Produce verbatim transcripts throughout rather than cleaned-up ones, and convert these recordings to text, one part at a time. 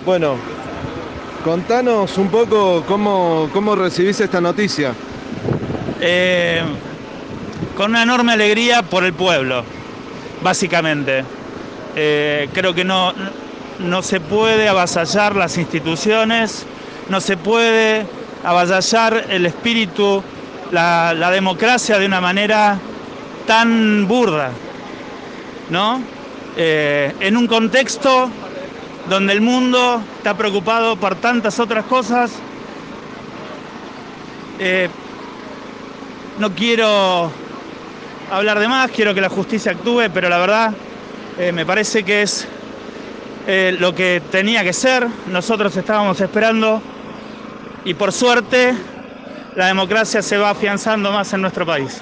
Bueno, contanos un poco cómo, cómo recibís esta noticia. Eh, con una enorme alegría por el pueblo, básicamente. Eh, creo que no, no se puede avasallar las instituciones, no se puede avasallar el espíritu, la, la democracia de una manera tan burda, ¿no? Eh, en un contexto donde el mundo está preocupado por tantas otras cosas, eh, no quiero hablar de más, quiero que la justicia actúe, pero la verdad eh, me parece que es eh, lo que tenía que ser. Nosotros estábamos esperando y por suerte la democracia se va afianzando más en nuestro país.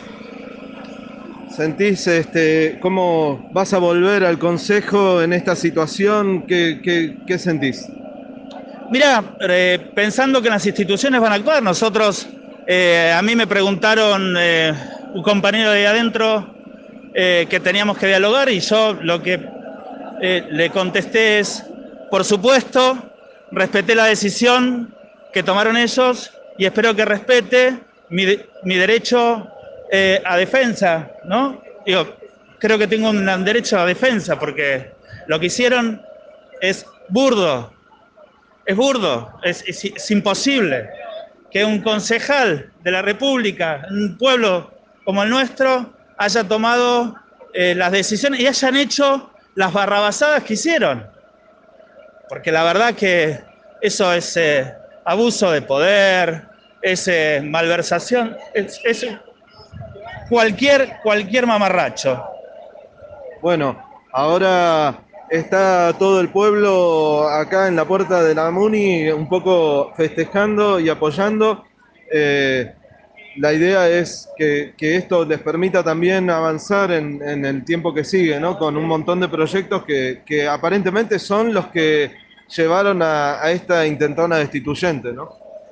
¿Sentís este, cómo vas a volver al consejo en esta situación? ¿Qué, qué, qué sentís? Mira, eh, pensando que las instituciones van a actuar, nosotros, eh, a mí me preguntaron eh, un compañero de ahí adentro eh, que teníamos que dialogar y yo lo que eh, le contesté es, por supuesto, respeté la decisión que tomaron ellos y espero que respete mi, mi derecho eh, a defensa, ¿no? Digo, creo que tengo un derecho a defensa porque lo que hicieron es burdo, es burdo, es, es, es imposible que un concejal de la República, un pueblo como el nuestro, haya tomado eh, las decisiones y hayan hecho las barrabasadas que hicieron. Porque la verdad que eso es eh, abuso de poder, es eh, malversación, es, es cualquier, cualquier mamarracho. Bueno, ahora está todo el pueblo acá en la puerta de la Muni un poco festejando y apoyando. Eh, la idea es que, que esto les permita también avanzar en, en el tiempo que sigue, ¿no? Con un montón de proyectos que, que aparentemente son los que llevaron a, a esta intentona destituyente, ¿no?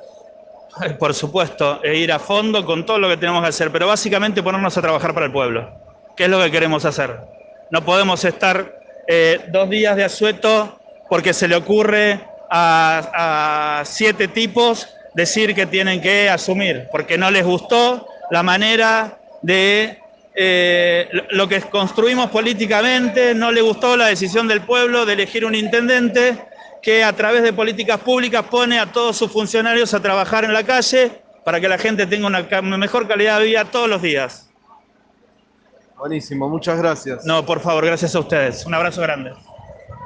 Por supuesto, e ir a fondo con todo lo que tenemos que hacer, pero básicamente ponernos a trabajar para el pueblo, que es lo que queremos hacer. No podemos estar eh, dos días de asueto porque se le ocurre a, a siete tipos decir que tienen que asumir, porque no les gustó la manera de eh, lo que construimos políticamente, no le gustó la decisión del pueblo de elegir un intendente que a través de políticas públicas pone a todos sus funcionarios a trabajar en la calle para que la gente tenga una mejor calidad de vida todos los días. Buenísimo, muchas gracias. No, por favor, gracias a ustedes. Un abrazo grande.